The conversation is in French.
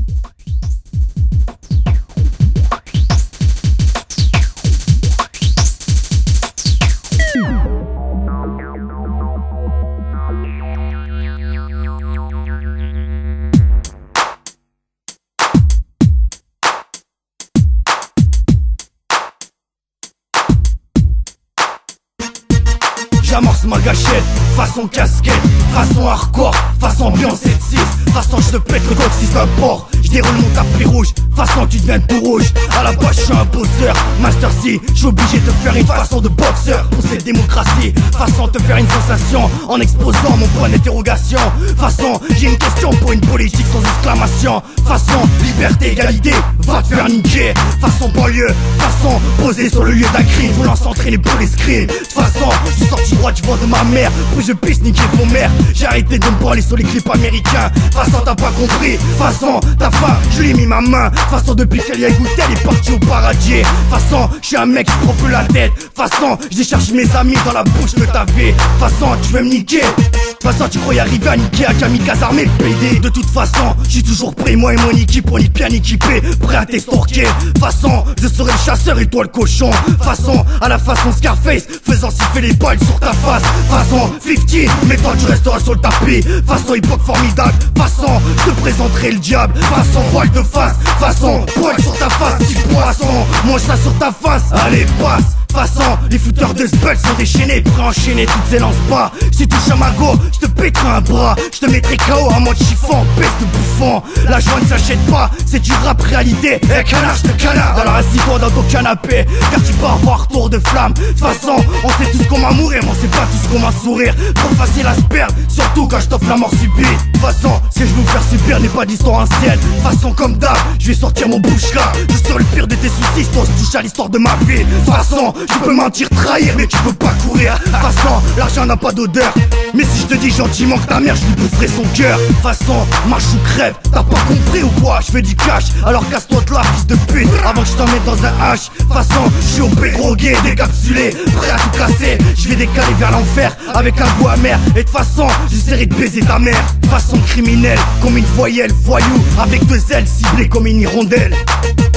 J'amorce ma gâchette, façon casquette, façon hardcore, façon ambiance 7-6, façon je te pète le coccyx d'un porc. Je déroule mon tapis rouge, façon tu deviens tout rouge. À la base je suis un bosseur, Master C, je suis obligé de faire une façon de boxeur. Pour cette démocratie, façon te faire une sensation en exposant mon point d'interrogation. Façon j'ai une question pour une politique sans exclamation. Façon liberté, égalité, va te faire niquer. Façon banlieue, façon posée sur le lieu d'un crime, voulant s'entraîner pour l'escrime. De toute façon, je suis sorti droit du vent de ma mère, puis je pisse niquer vos mères. J'ai arrêté de me branler sur les clips américains. Façon t'as pas compris, façon ta femme, je lui ai mis ma main. Façon depuis qu'elle y a goûté, elle est partie au paradis. Façon, je suis un mec, je prends peu la tête. Façon, j'ai cherché mes amis dans la bouche de ta vie. Façon, tu veux me niquer. De toute façon tu croyais arriver à niquer à kamikaze armé le PD. De toute façon je suis toujours prêt, moi et mon équipe on est bien équipés, prêt à t'estorquer. Façon je serai le chasseur et toi le cochon. Façon à la façon Scarface, faisant siffler les balles sur ta face. Façon 50, mais toi tu resteras sur le tapis. Façon époque formidable, façon je te présenterai le diable. Façon voile de face, façon poil sur ta face. Petit poisson, mange ça sur ta face, allez passe. Façon, les footeurs de Spell sont déchaînés, prêts à enchaîner toutes ces lance-pas. Si tu touches à ma go, je te pèterai un bras. Je te mettrai KO à mode chiffon, peste de bouffon. La joie ne s'achète pas, c'est du rap réalité. Eh canard, je te canard. Alors assis-toi dans ton canapé, car tu peux avoir tour de flamme. De toute façon, on sait tous qu'on va mourir, mais on sait pas tous qu'on va sourire. Trop facile à se perdre, surtout quand je t'offre la mort subite. De toute façon, ce que je veux vous faire subir n'est pas d'histoire ancienne. De toute façon, comme d'hab, je vais sortir mon bouche-là. Je serai le pire de tes soucis, si on se touche à l'histoire de ma vie. De toute façon, tu peux mentir, trahir, mais tu peux pas courir. Façon, l'argent n'a pas d'odeur, mais si je te dis gentiment que ta mère, je lui boufferai son cœur. Façon, marche ou crève, t'as pas compris ou quoi? Je fais du cash, alors casse-toi de là, fils de pute, avant que je t'en mette dans un H. Façon, je suis au drogué, décapsulé, prêt à tout casser. Je vais décaler vers l'enfer, avec un goût amer. Et de façon, j'essaierai de baiser ta mère. Façon criminelle, comme une voyelle, voyou, avec deux ailes ciblées comme une hirondelle.